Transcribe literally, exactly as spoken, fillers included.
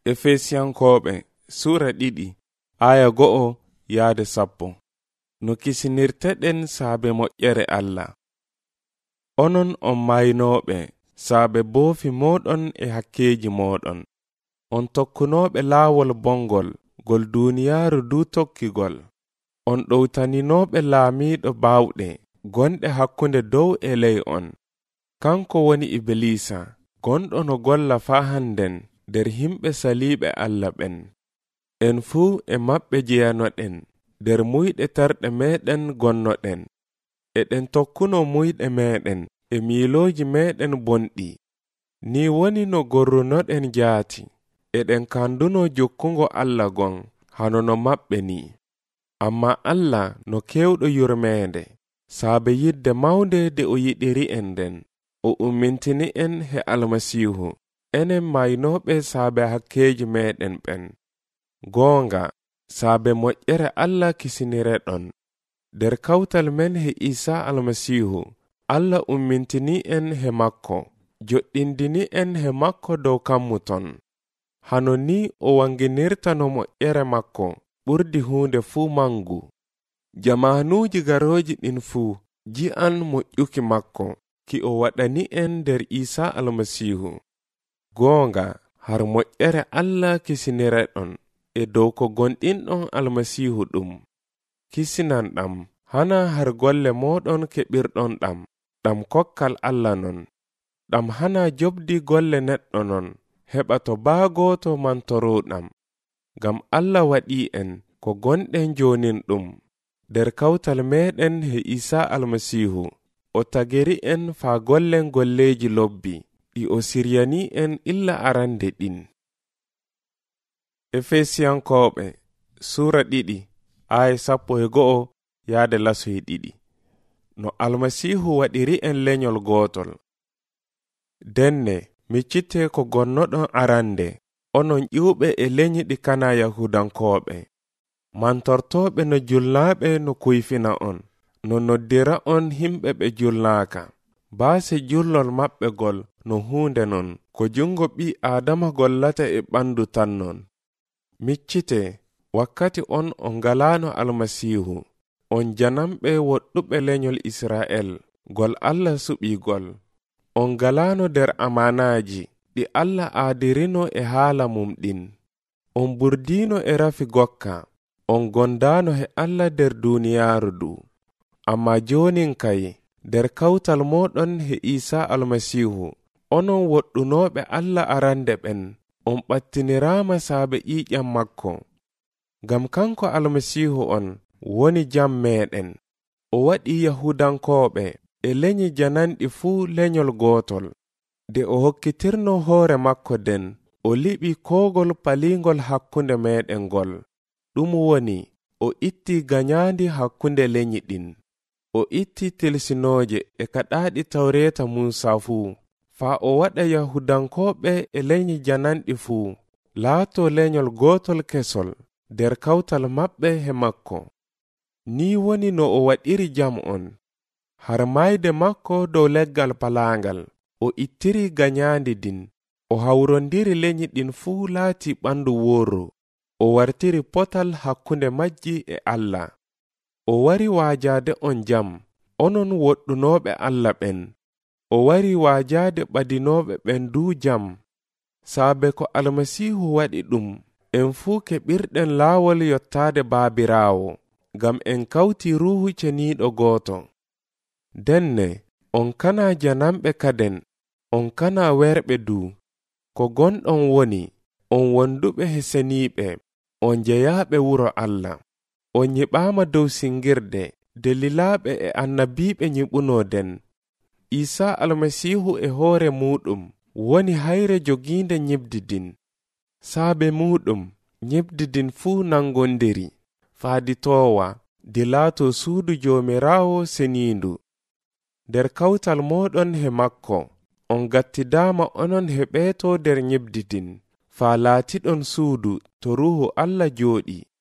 Efesiyankoɓe Sura ɗiɗi aya go'o yaade sappo. No kisinirteɗen saabe moƴƴere Allah. Onon on maynoɓe saabe boofi moɗon e hakkeji moɗon. On tokkunoɓe laawol bongol gol duniyaaru du tokkigol. On ɗowtaninoɓe laamiɗo bawɗe gonɗe hakkunde dow e ley on. Kanko woni Iblisa gonɗo no golla fa handen der himɓe saliɓe Allah ɓen. En fuu e maɓɓe jeyanoɗen der muyɗe tarɗe meɗen gonnoɗen. Eɗen tokkuno muyɗe meɗen e miiloji meɗen bonɗi. Ni woni no gorrunoɗen jaati. Eɗen kanduno jokkungo Allah gon hano no maɓɓe ni. Amma Allah no kewɗo yurmende saabe yidde mawnde de o yiɗiri en den. O ummintini en he Almasihu. Enen maynoɓe saabe hakkeji meɗen ɓen. Goonga saabe moƴƴere Allah kisinireɗon. Der kawtal men he Isa Almasihu, Allah ummintini en he makko, joɗɗindini en he makko dow kammuton. Hano ni o wanginirta no moƴƴere makko ɓurdi hunde fuu mangu. Jamanuuji garoji ɗin fuu ji'an moƴƴuki makko ki o waɗani en der Isa Almasihu. Goonga har moƴƴere Allah kisinireɗon e dow ko gonɗinɗon Almasihu ɗum. Kisinan ɗam hana har golle moɗon keɓirɗon ɗam, ɗam kokkal Allah non. Ɗam hana jobdi golle neɗɗo non, heɓa to baagoto mantoroɗam. Gam Allah waɗi en ko gonɗen jonin ɗum. Der kawtal meɗen he Isa Almasihu, o tageri en faa gollen golleji lobbi, ɗi o siryani en illa arande ɗin. Efesiyankoɓe Sura ɗiɗi aya sappo e go'o yaade lasoy ɗiɗi. No Almasihu waɗiri en lenyol gotol. Denne miccite ko gonnoɗon arande, onon ƴiwɓe e lenyi ɗi kana Yahudankoɓe. Mantortoɓe no julnaɓe no kuyfina on, no noddira on himɓe ɓe julnaaka. Baase jullol maɓɓe gol no hunde non, ko jungo ɓi Adama gollata e ɓandu tan non. Miccite wakkati on on galano Almasihu, on janamɓe woɗɗuɓe lenyol Israel, gol Allah suɓi gol. On galano der amanaji ɗi Allah aadirino e haala mum ɗin. On burdino e rafi gokka, on gondano he Allah der duniyaaru du. Amma jonin kay, der kawtal moɗon he Isa Almasihu, onon woɗɗunoɓe Allah arande ɓen, on ɓattinirama saabe ƴiƴam makko. Gam kanko Almasihu on woni jam meɗen. O waɗi Yahudankoɓe e lenyi jananɗi fuu lenyol gotol. De o hokkitirno hoore makko den, o liɓi kogol palingol hakkunde meɗen gol. Ɗum woni, o itti ganyandi hakkunde lenyi ɗin. O itti tilsinoje e kaɗaɗi tawreta Musa fuu, faa o waɗa Yahudankoɓe e lenyi jananɗi fuu laato lenyol gotol kesol der kawtal maɓɓe he makko. Ni woni no o waɗiri jam on. Har mayde makko dow leggal palangal, o ittiri ganyandi din. O hawrondiri lenyi ɗin fuu laati ɓandu wooru. O wartiri potal hakkunde majji e Allah. O wari waajade on jam, onon woɗɗunoɓe Allah ɓen. O wari waajade ɓadinoɓe ɓen du jam. Saabe ko Almasihu waɗi ɗum, en fuu keɓirɗen laawol yottade baabirawo, gam en kawti ruhu ceniɗo gooto. Denne, on kana janamɓe kaden, on kana werɓe du. Ko gonɗon woni, on wonduɓe he seniɓe, on jeyaɓe wuro Allah. On nyiɓama dow singirde, delilaɓe e annabiɓe nyiɓuno den. Isa Almasihu e hoore muɗum woni hayre joginde nyibdidin. Saabe muɗum nyibdidin fuu nangondiri, faaditowa dilaato suudu Jomirawo senindu. Der kawtal moɗon he makko, on gattidama onon he ɓeeto der nyibdidin, faa laatiɗon suudu to ruhu Allah jooɗi.